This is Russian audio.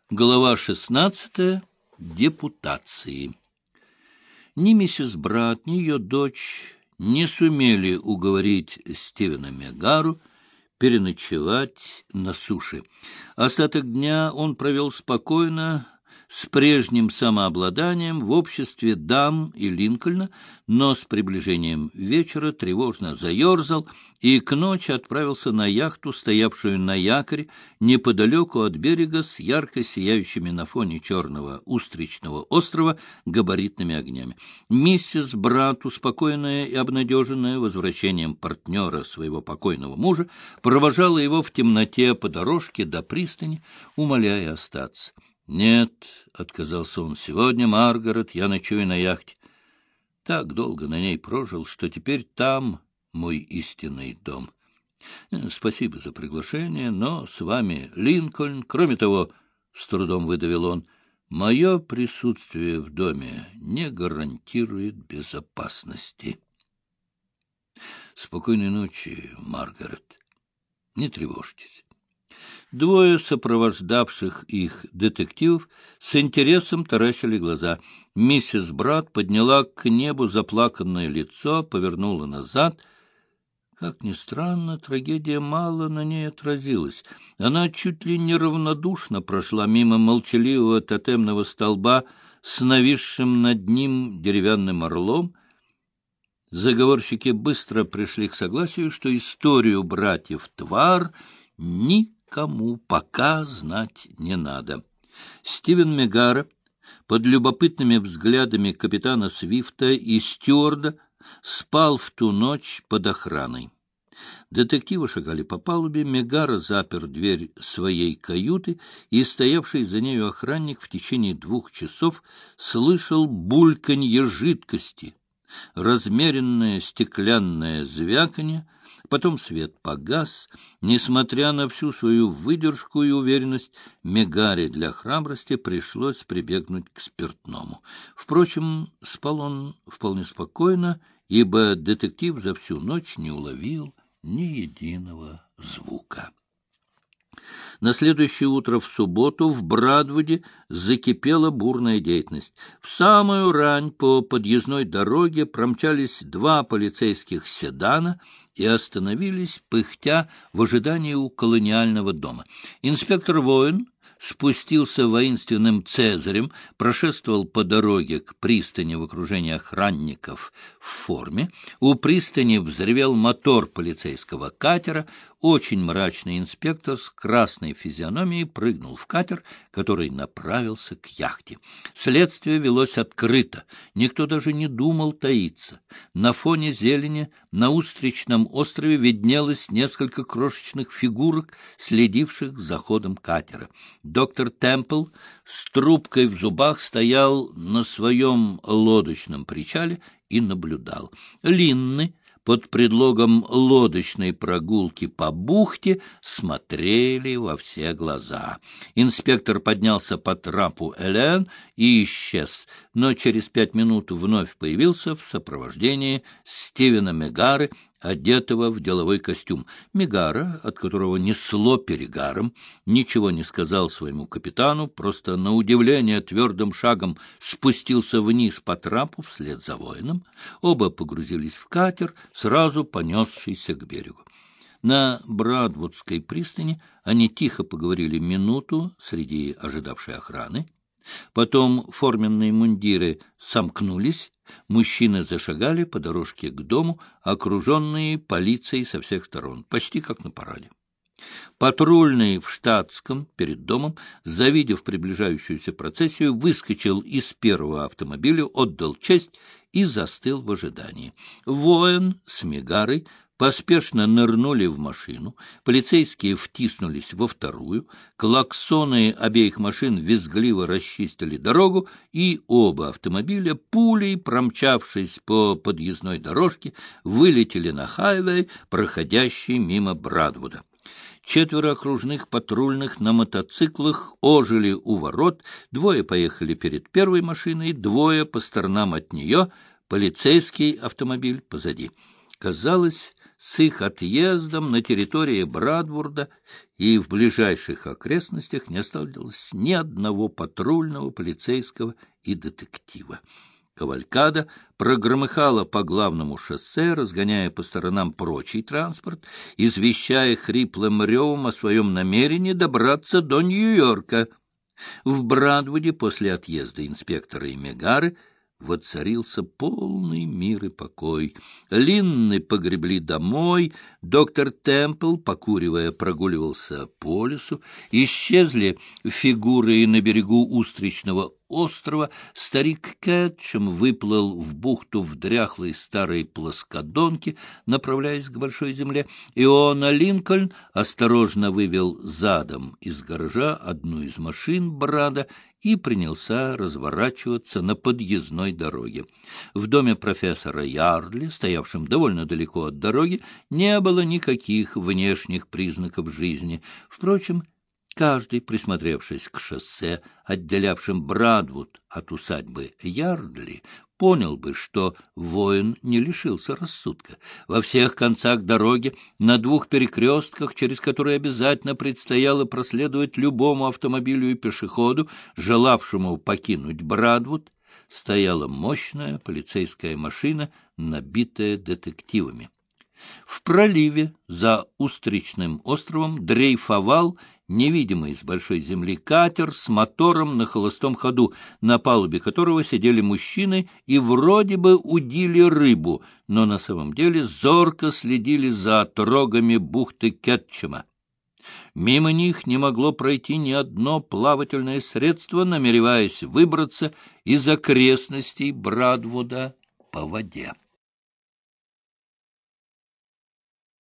Глава 16. Депутации. Ни миссис Брат, ни ее дочь не сумели уговорить Стивена Мегару переночевать на суше. Остаток дня он провел спокойно, с прежним самообладанием в обществе дам и Линкольна, но с приближением вечера тревожно заерзал и к ночи отправился на яхту, стоявшую на якоре неподалеку от берега с ярко сияющими на фоне черного устричного острова габаритными огнями. Миссис Брат, успокоенная и обнадеженная возвращением партнера своего покойного мужа, провожала его в темноте по дорожке до пристани, умоляя остаться. — Нет, — отказался он, — сегодня, Маргарет, я ночую на яхте. Так долго на ней прожил, что теперь там мой истинный дом. Спасибо за приглашение, но с вами Линкольн. Кроме того, с трудом выдавил он, мое присутствие в доме не гарантирует безопасности. Спокойной ночи, Маргарет. Не тревожьтесь. Двое сопровождавших их детективов с интересом таращили глаза. Миссис Брат подняла к небу заплаканное лицо, повернула назад. Как ни странно, трагедия мало на ней отразилась. Она чуть ли не равнодушно прошла мимо молчаливого тотемного столба с нависшим над ним деревянным орлом. Заговорщики быстро пришли к согласию, что историю братьев Твар никому пока знать не надо. Стивен Мегара под любопытными взглядами капитана Свифта и стюарда спал в ту ночь под охраной. Детективы шагали по палубе, Мегара запер дверь своей каюты, и стоявший за нею охранник в течение 2 часов слышал бульканье жидкости, размеренное стеклянное звяканье. Потом свет погас. Несмотря на всю свою выдержку и уверенность, Мегаре для храбрости пришлось прибегнуть к спиртному. Впрочем, спал он вполне спокойно, ибо детектив за всю ночь не уловил ни единого звука. На следующее утро, в субботу, в Брадвуде закипела бурная деятельность. В самую рань по подъездной дороге промчались 2 полицейских седана и остановились, пыхтя, в ожидании у колониального дома. Инспектор Воин спустился воинственным цезарем, прошествовал по дороге к пристани в окружении охранников в форме. У пристани взревел мотор полицейского катера. Очень мрачный инспектор с красной физиономией прыгнул в катер, который направился к яхте. Следствие велось открыто. Никто даже не думал таиться. На фоне зелени на Устричном острове виднелось несколько крошечных фигурок, следивших за ходом катера. Доктор Темпл с трубкой в зубах стоял на своем лодочном причале и наблюдал. Линны под предлогом лодочной прогулки по бухте смотрели во все глаза. Инспектор поднялся по трапу Элен и исчез, но через 5 минут вновь появился в сопровождении Стивена Мегары, одетого в деловой костюм. Мегара, от которого несло перегаром, ничего не сказал своему капитану, просто на удивление твердым шагом спустился вниз по трапу вслед за воином. Оба погрузились в катер, сразу понесшийся к берегу. На Брадвудской пристани они тихо поговорили минуту среди ожидавшей охраны. Потом форменные мундиры сомкнулись, мужчины зашагали по дорожке к дому, окруженные полицией со всех сторон, почти как на параде. Патрульный в штатском перед домом, завидев приближающуюся процессию, выскочил из первого автомобиля, отдал честь и застыл в ожидании. Воин с Мегарой поспешно нырнули в машину, полицейские втиснулись во вторую, клаксоны обеих машин визгливо расчистили дорогу, и оба автомобиля, пулей промчавшись по подъездной дорожке, вылетели на хайвей, проходящий мимо Брадвуда. 4 окружных патрульных на мотоциклах ожили у ворот, 2 поехали перед первой машиной, 2 по сторонам от нее, полицейский автомобиль позади. Казалось, с их отъездом на территории Брадворда, и в ближайших окрестностях не осталось ни одного патрульного, полицейского и детектива. Кавалькада прогромыхала по главному шоссе, разгоняя по сторонам прочий транспорт, извещая хриплым ревом о своем намерении добраться до Нью-Йорка. В Брадвуде после отъезда инспектора и Мегары воцарился полный мир и покой. Линны погребли домой, доктор Темпл, покуривая, прогуливался по лесу, исчезли фигуры на берегу Устричного острова, старик Кетчем выплыл в бухту в дряхлой старой плоскодонке, направляясь к большой земле. Иона Линкольн осторожно вывел задом из гаража одну из машин Брада и принялся разворачиваться на подъездной дороге. В доме профессора Ярли, стоявшем довольно далеко от дороги, не было никаких внешних признаков жизни. Впрочем, каждый, присмотревшись к шоссе, отделявшим Брадвуд от усадьбы Ярдли, понял бы, что воин не лишился рассудка. Во всех концах дороги, на двух перекрестках, через которые обязательно предстояло проследовать любому автомобилю и пешеходу, желавшему покинуть Брадвуд, стояла мощная полицейская машина, набитая детективами. В проливе за Устричным островом дрейфовал невидимый с большой земли катер с мотором на холостом ходу, на палубе которого сидели мужчины и вроде бы удили рыбу, но на самом деле зорко следили за отрогами бухты Кетчема. Мимо них не могло пройти ни одно плавательное средство, намереваясь выбраться из окрестностей Брадвуда по воде.